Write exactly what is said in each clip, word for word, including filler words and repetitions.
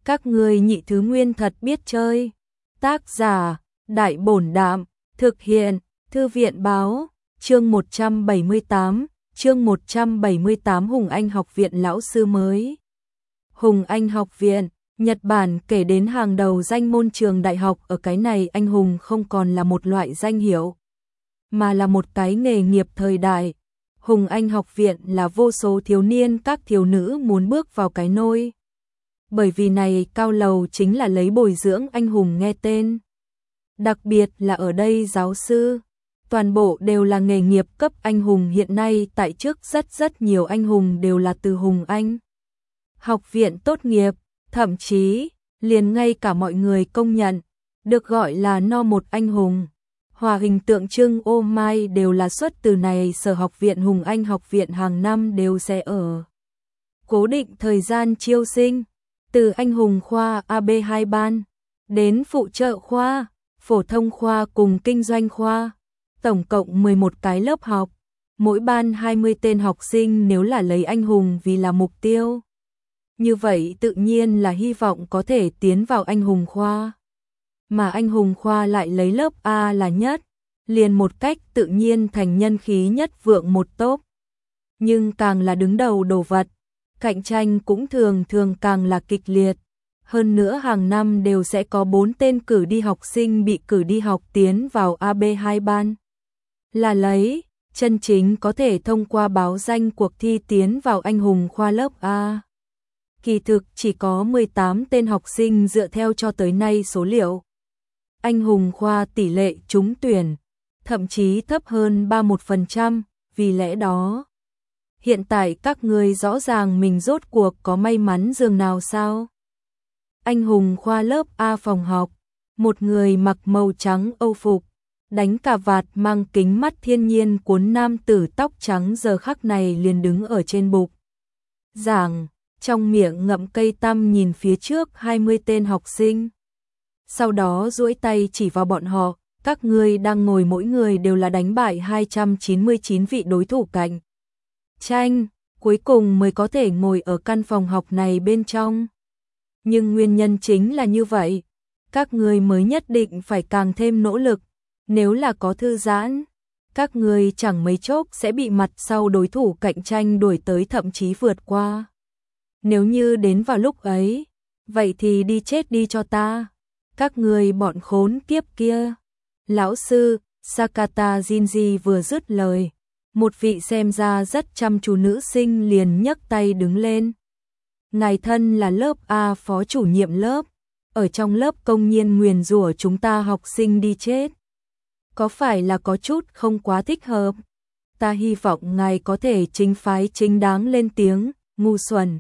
Các ngươi nhị thứ nguyên thật biết chơi. Tác giả, Đại Bổn Đạm, thực hiện, Thư viện Báo, chương một trăm bảy mươi tám, chương một trăm bảy mươi tám Hùng Anh Học viện lão sư mới. Hùng Anh Học viện, Nhật Bản kể đến hàng đầu danh môn trường đại học, ở cái này anh hùng không còn là một loại danh hiệu, mà là một cái nghề nghiệp thời đại. Hùng Anh Học viện là vô số thiếu niên các thiếu nữ muốn bước vào cái nôi. Bởi vì này cao lầu chính là lấy bồi dưỡng anh hùng nghe tên. Đặc biệt là ở đây giáo sư, toàn bộ đều là nghề nghiệp cấp anh hùng. Hiện nay tại trước rất rất nhiều anh hùng đều là từ Hùng Anh Học viện tốt nghiệp, thậm chí liền ngay cả mọi người công nhận, được gọi là no một anh hùng. Hòa hình tượng trưng ô mai đều là xuất từ này sở học viện. Hùng Anh Học viện hàng năm đều sẽ ở cố định thời gian chiêu sinh, từ anh hùng khoa A B hai ban, đến phụ trợ khoa, phổ thông khoa cùng kinh doanh khoa, tổng cộng mười một cái lớp học, mỗi ban hai mươi tên học sinh. Nếu là lấy anh hùng vì là mục tiêu, như vậy tự nhiên là hy vọng có thể tiến vào anh hùng khoa. Mà anh hùng khoa lại lấy lớp A là nhất, liền một cách tự nhiên thành nhân khí nhất vượng một tốp. Nhưng càng là đứng đầu đồ vật, cạnh tranh cũng thường thường càng là kịch liệt. Hơn nữa hàng năm đều sẽ có bốn tên cử đi học sinh bị cử đi học tiến vào A B hai ban. Là lấy, chân chính có thể thông qua báo danh cuộc thi tiến vào anh hùng khoa lớp A. Kỳ thực chỉ có mười tám tên học sinh dựa theo cho tới nay số liệu. Anh hùng khoa tỷ lệ trúng tuyển, thậm chí thấp hơn ba mươi mốt phần trăm, vì lẽ đó. Hiện tại các người rõ ràng mình rốt cuộc có may mắn dường nào sao? Anh hùng khoa lớp A phòng học, một người mặc màu trắng âu phục, đánh cà vạt mang kính mắt thiên nhiên cuốn nam tử tóc trắng giờ khắc này liền đứng ở trên bục giảng, trong miệng ngậm cây tăm nhìn phía trước hai mươi tên học sinh. Sau đó duỗi tay chỉ vào bọn họ, các ngươi đang ngồi mỗi người đều là đánh bại hai trăm chín mươi chín vị đối thủ cạnh tranh, cuối cùng mới có thể ngồi ở căn phòng học này bên trong. Nhưng nguyên nhân chính là như vậy, các ngươi mới nhất định phải càng thêm nỗ lực, nếu là có thư giãn, các ngươi chẳng mấy chốc sẽ bị mặt sau đối thủ cạnh tranh đuổi tới, thậm chí vượt qua. Nếu như đến vào lúc ấy, vậy thì đi chết đi cho ta, các ngươi bọn khốn kiếp kia. Lão sư, Sakata Jinji vừa dứt lời, một vị xem ra rất chăm chú nữ sinh liền nhấc tay đứng lên. Ngài thân là lớp A phó chủ nhiệm lớp, ở trong lớp công nhiên nguyền rủa chúng ta học sinh đi chết. Có phải là có chút không quá thích hợp? Ta hy vọng ngài có thể chính phái chính đáng lên tiếng, ngu xuẩn.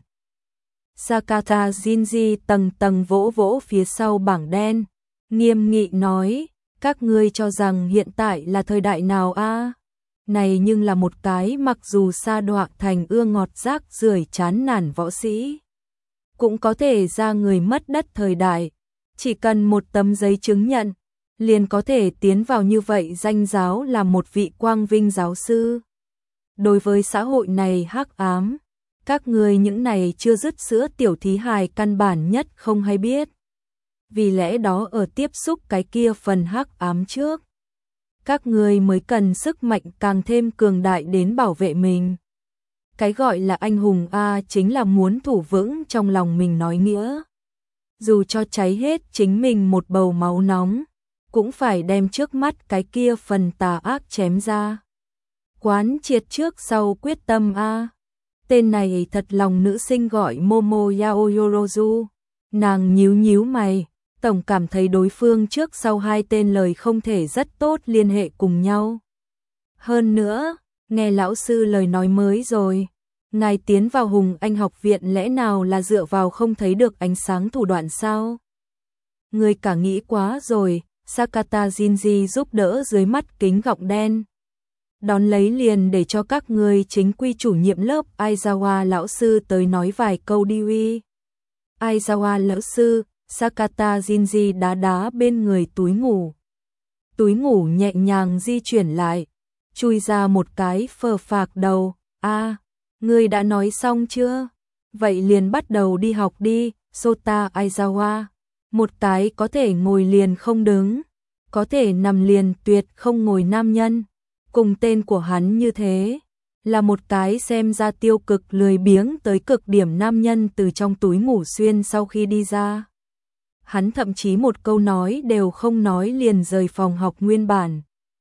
Sakata Jinji tầng tầng vỗ vỗ phía sau bảng đen, nghiêm nghị nói, các ngươi cho rằng hiện tại là thời đại nào a? À? Này nhưng là một cái mặc dù sa đọa thành ưa ngọt rác rưởi chán nản võ sĩ, cũng có thể ra người mất đất thời đại, chỉ cần một tấm giấy chứng nhận, liền có thể tiến vào như vậy danh giáo là một vị quang vinh giáo sư. Đối với xã hội này hắc ám, các người những này chưa dứt sữa tiểu thí hài căn bản nhất không hay biết. Vì lẽ đó ở tiếp xúc cái kia phần hắc ám trước, các người mới cần sức mạnh càng thêm cường đại đến bảo vệ mình. Cái gọi là anh hùng A chính là muốn thủ vững trong lòng mình nói nghĩa. Dù cho cháy hết chính mình một bầu máu nóng, cũng phải đem trước mắt cái kia phần tà ác chém ra. Quán triệt trước sau quyết tâm A. Tên này thật lòng nữ sinh gọi Momo Yaoyorozu. Nàng nhíu nhíu mày, tổng cảm thấy đối phương trước sau hai tên lời không thể rất tốt liên hệ cùng nhau. Hơn nữa, nghe lão sư lời nói mới rồi, ngài tiến vào Hùng Anh Học viện lẽ nào là dựa vào không thấy được ánh sáng thủ đoạn sao? Người cả nghĩ quá rồi, Sakata Jinji giúp đỡ dưới mắt kính gọng đen. Đón lấy liền để cho các người chính quy chủ nhiệm lớp Aizawa lão sư tới nói vài câu đi uy. Aizawa lão sư, Sakata Jinji đá đá bên người túi ngủ. Túi ngủ nhẹ nhàng di chuyển lại, chui ra một cái phờ phạc đầu. A, à, ngươi đã nói xong chưa? Vậy liền bắt đầu đi học đi. Sota Aizawa, một cái có thể ngồi liền không đứng, có thể nằm liền tuyệt không ngồi nam nhân, cùng tên của hắn như thế, là một cái xem ra tiêu cực lười biếng tới cực điểm nam nhân từ trong túi ngủ xuyên sau khi đi ra. Hắn thậm chí một câu nói đều không nói liền rời phòng học nguyên bản.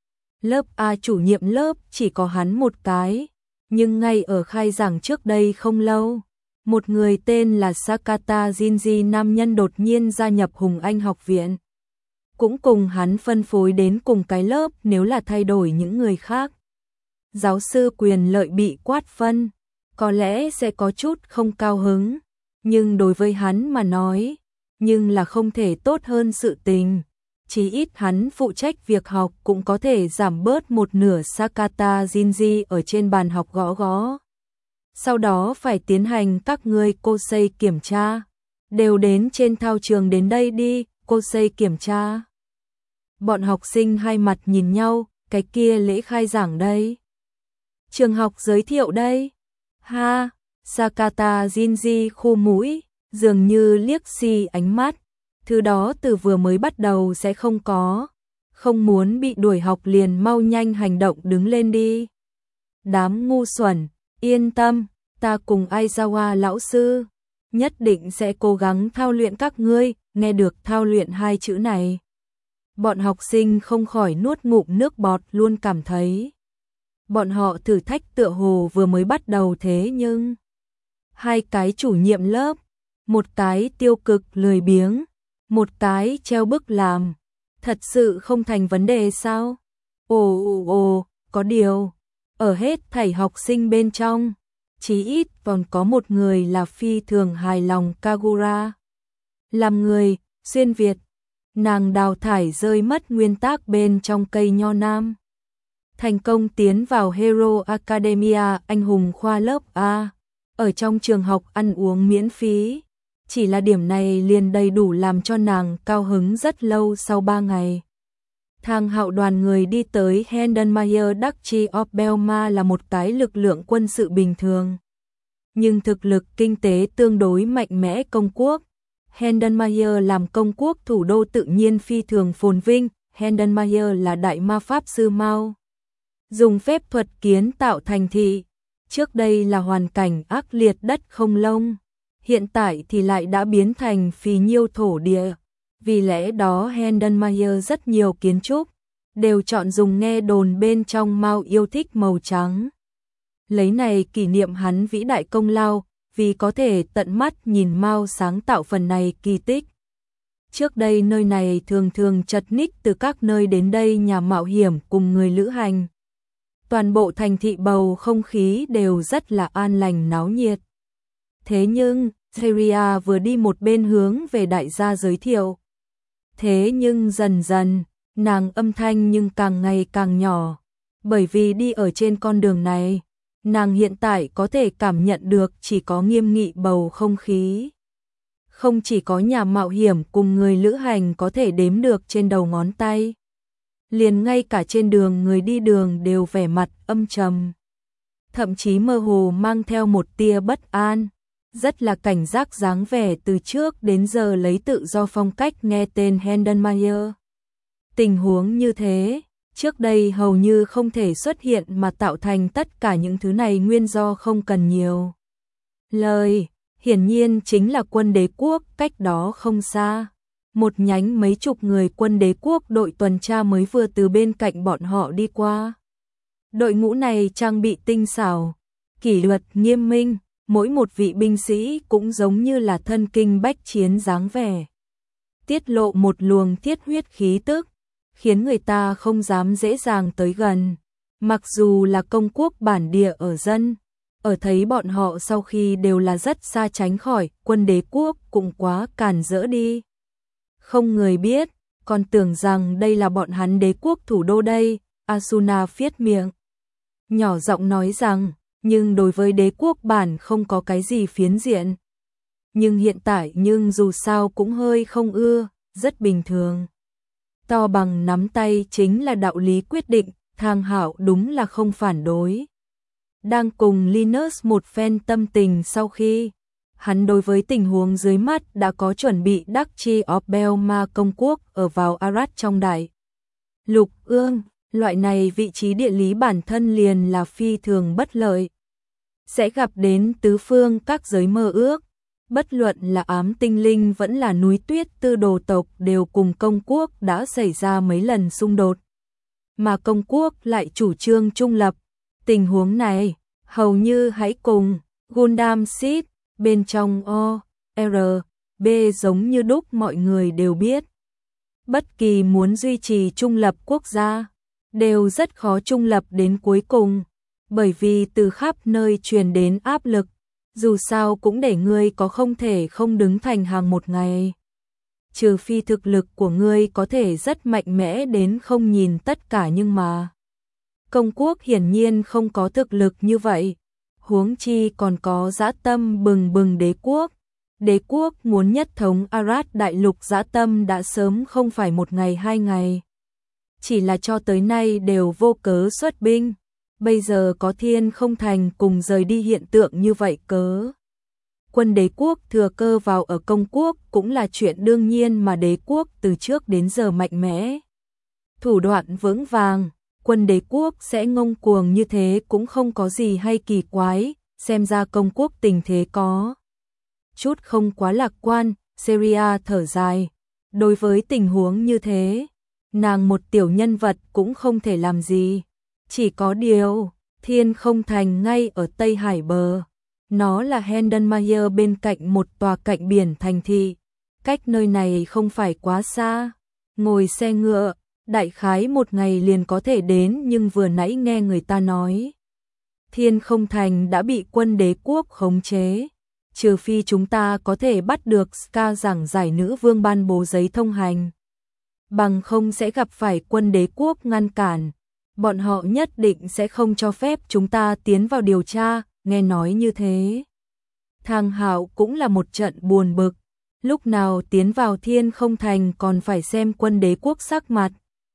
Lớp A chủ nhiệm lớp chỉ có hắn một cái, nhưng ngay ở khai giảng trước đây không lâu, một người tên là Sakata Jinji nam nhân đột nhiên gia nhập Hùng Anh học viện. Cũng cùng hắn phân phối đến cùng cái lớp nếu là thay đổi những người khác. Giáo sư quyền lợi bị quát phân, có lẽ sẽ có chút không cao hứng, nhưng đối với hắn mà nói, nhưng là không thể tốt hơn sự tình. Chí ít hắn phụ trách việc học cũng có thể giảm bớt một nửa Sakata Jinji ở trên bàn học gõ gõ. Sau đó phải tiến hành các ngươi Kosei kiểm tra. Đều đến trên thao trường đến đây đi, Kosei kiểm tra. Bọn học sinh hai mặt nhìn nhau, cái kia lễ khai giảng đây. Trường học giới thiệu đây. Ha, Sakata Jinji khu mũi, dường như liếc xi ánh mắt. Thứ đó từ vừa mới bắt đầu sẽ không có. Không muốn bị đuổi học liền mau nhanh hành động đứng lên đi. Đám ngu xuẩn, yên tâm, ta cùng Aizawa lão sư, nhất định sẽ cố gắng thao luyện các ngươi, nghe được thao luyện hai chữ này. Bọn học sinh không khỏi nuốt ngụm nước bọt luôn cảm thấy. Bọn họ thử thách tựa hồ vừa mới bắt đầu thế nhưng. Hai cái chủ nhiệm lớp, một cái tiêu cực lười biếng, một cái treo bức làm. Thật sự không thành vấn đề sao? Ồ ồ ồ, có điều. Ở hết thảy học sinh bên trong, chí ít còn có một người là phi thường hài lòng Kagura. Làm người, xuyên Việt, nàng đào thải rơi mất nguyên tắc bên trong cây nho nam. Thành công tiến vào Hero Academia anh hùng khoa lớp A, ở trong trường học ăn uống miễn phí. Chỉ là điểm này liền đầy đủ làm cho nàng cao hứng rất lâu sau ba ngày. Thang hạo đoàn người đi tới Heldenmeyer Duchy of Belma là một cái lực lượng quân sự bình thường. Nhưng thực lực kinh tế tương đối mạnh mẽ công quốc. Heldenmeyer làm công quốc thủ đô tự nhiên phi thường phồn vinh. Heldenmeyer là đại ma pháp sư Mao. Dùng phép thuật kiến tạo thành thị. Trước đây là hoàn cảnh ác liệt đất không lông. Hiện tại thì lại đã biến thành phì nhiêu thổ địa. Vì lẽ đó Heldenmeyer rất nhiều kiến trúc đều chọn dùng nghe đồn bên trong Mao yêu thích màu trắng. Lấy này kỷ niệm hắn vĩ đại công lao, vì có thể tận mắt nhìn Mao sáng tạo phần này kỳ tích. Trước đây nơi này thường thường chật ních từ các nơi đến đây nhà mạo hiểm cùng người lữ hành. Toàn bộ thành thị bầu không khí đều rất là an lành náo nhiệt. Thế nhưng, Syria vừa đi một bên hướng về đại gia giới thiệu. Thế nhưng dần dần, nàng âm thanh nhưng càng ngày càng nhỏ. Bởi vì đi ở trên con đường này, nàng hiện tại có thể cảm nhận được chỉ có nghiêm nghị bầu không khí. Không chỉ có nhà mạo hiểm cùng người lữ hành có thể đếm được trên đầu ngón tay. Liền ngay cả trên đường người đi đường đều vẻ mặt âm trầm. Thậm chí mơ hồ mang theo một tia bất an. Rất là cảnh giác dáng vẻ từ trước đến giờ lấy tự do phong cách nghe tên Heldenmeyer. Tình huống như thế, trước đây hầu như không thể xuất hiện mà tạo thành tất cả những thứ này nguyên do không cần nhiều lời. Hiển nhiên chính là quân đế quốc cách đó không xa. Một nhánh mấy chục người quân đế quốc đội tuần tra mới vừa từ bên cạnh bọn họ đi qua. Đội ngũ này trang bị tinh xảo, kỷ luật nghiêm minh. Mỗi một vị binh sĩ cũng giống như là thân kinh bách chiến dáng vẻ. Tiết lộ một luồng thiết huyết khí tức, khiến người ta không dám dễ dàng tới gần. Mặc dù là công quốc bản địa ở dân, ở thấy bọn họ sau khi đều là rất xa tránh khỏi, quân đế quốc cũng quá càn rỡ đi. Không người biết, còn tưởng rằng đây là bọn hắn đế quốc thủ đô đây, Asuna phiết miệng. Nhỏ giọng nói rằng, nhưng đối với đế quốc bản không có cái gì phiến diện. Nhưng hiện tại nhưng dù sao cũng hơi không ưa, rất bình thường. To bằng nắm tay chính là đạo lý quyết định, Thang Hạo đúng là không phản đối. Đang cùng Linus một phen tâm tình sau khi Hắn đối với tình huống dưới mắt đã có chuẩn bị Duchy of Belma công quốc ở vào Arad trong đại lục ương, loại này vị trí địa lý bản thân liền là phi thường bất lợi. Sẽ gặp đến tứ phương các giới mơ ước, bất luận là ám tinh linh vẫn là núi tuyết tư đồ tộc đều cùng công quốc đã xảy ra mấy lần xung đột. Mà công quốc lại chủ trương trung lập, tình huống này hầu như hãy cùng Gundam Seed bên trong O, R, B giống như đúc mọi người đều biết. Bất kỳ muốn duy trì trung lập quốc gia, đều rất khó trung lập đến cuối cùng, bởi vì từ khắp nơi truyền đến áp lực, dù sao cũng để ngươi có không thể không đứng thành hàng một ngày. Trừ phi thực lực của ngươi có thể rất mạnh mẽ đến không nhìn tất cả nhưng mà công quốc hiển nhiên không có thực lực như vậy, huống chi còn có dã tâm bừng bừng đế quốc. Đế quốc muốn nhất thống Arad đại lục dã tâm đã sớm không phải một ngày hai ngày. Chỉ là cho tới nay đều vô cớ xuất binh, bây giờ có Thiên Không Thành cùng rời đi hiện tượng như vậy cớ. Quân đế quốc thừa cơ vào ở công quốc cũng là chuyện đương nhiên mà đế quốc từ trước đến giờ mạnh mẽ. Thủ đoạn vững vàng, quân đế quốc sẽ ngông cuồng như thế cũng không có gì hay kỳ quái, xem ra công quốc tình thế có chút không quá lạc quan. Syria thở dài, đối với tình huống như thế, nàng một tiểu nhân vật cũng không thể làm gì. Chỉ có điều, Thiên Không Thành ngay ở Tây Hải bờ, nó là Heldenmayer bên cạnh một tòa cạnh biển thành thị, cách nơi này không phải quá xa, ngồi xe ngựa, đại khái một ngày liền có thể đến, nhưng vừa nãy nghe người ta nói, Thiên Không Thành đã bị quân đế quốc khống chế. Trừ phi chúng ta có thể bắt được Ska giảng giải nữ vương ban bố giấy thông hành, bằng không sẽ gặp phải quân đế quốc ngăn cản, bọn họ nhất định sẽ không cho phép chúng ta tiến vào điều tra. Nghe nói như thế, Thang Hạo cũng là một trận buồn bực, lúc nào tiến vào Thiên Không Thành còn phải xem quân đế quốc sắc mặt.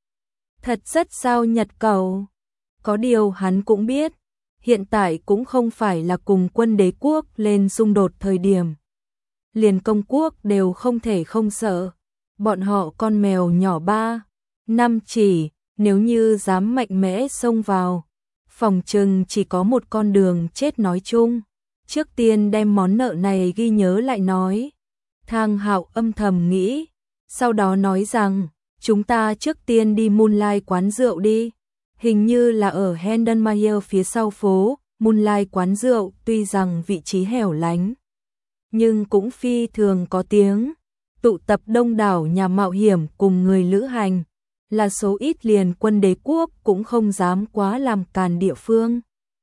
Thật rất sao nhật cầu. Có điều hắn cũng biết, hiện tại cũng không phải là cùng quân đế quốc lên xung đột thời điểm. Liền công quốc đều không thể không sợ, bọn họ con mèo nhỏ ba, năm chỉ, nếu như dám mạnh mẽ xông vào, phòng trừng chỉ có một con đường chết nói chung. Trước tiên đem món nợ này ghi nhớ lại nói. Thang Hạo âm thầm nghĩ, sau đó nói rằng, chúng ta trước tiên đi Moonlight quán rượu đi. Hình như là ở Heldenmayer phía sau phố. Moonlight quán rượu tuy rằng vị trí hẻo lánh, nhưng cũng phi thường có tiếng, tụ tập đông đảo nhà mạo hiểm cùng người lữ hành, là số ít liền quân đế quốc cũng không dám quá làm càn địa phương.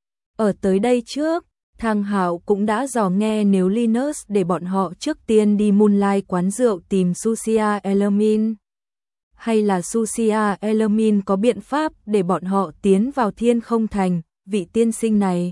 Ở tới đây trước, Thang Hạo cũng đã dò nghe nếu Linus để bọn họ trước tiên đi Moonlight quán rượu tìm Susia Elamin, hay là Susia Elamin có biện pháp để bọn họ tiến vào Thiên Không Thành. Vị tiên sinh này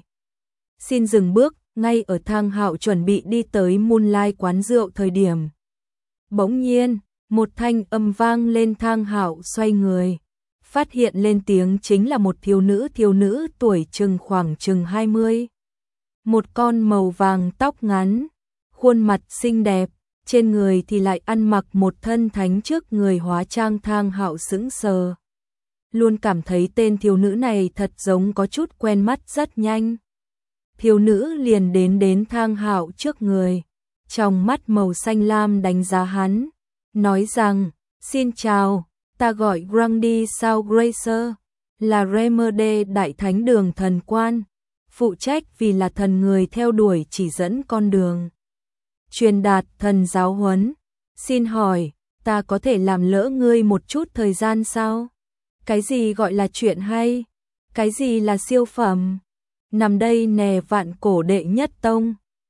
xin dừng bước. Ngay ở Thang Hạo chuẩn bị đi tới Moonlight quán rượu thời điểm, bỗng nhiên một thanh âm vang lên. Thang Hạo xoay người, phát hiện lên tiếng chính là một thiếu nữ thiếu nữ tuổi chừng khoảng chừng hai mươi. Một con màu vàng tóc ngắn, khuôn mặt xinh đẹp, trên người thì lại ăn mặc một thân thánh trước người hóa trang. Thang Hạo sững sờ, luôn cảm thấy tên thiếu nữ này thật giống có chút quen mắt. Rất nhanh, thiếu nữ liền đến đến Thang Hạo trước người, trong mắt màu xanh lam đánh giá hắn, nói rằng, xin chào, ta gọi Grundy Sao Gracer, là Remerde Đại Thánh Đường thần quan, phụ trách vì là thần người theo đuổi chỉ dẫn con đường, truyền đạt thần giáo huấn. Xin hỏi, ta có thể làm lỡ ngươi một chút thời gian sao? Cái gì gọi là chuyện hay? Cái gì là siêu phẩm? Nằm đây nè, vạn cổ đệ nhất tông,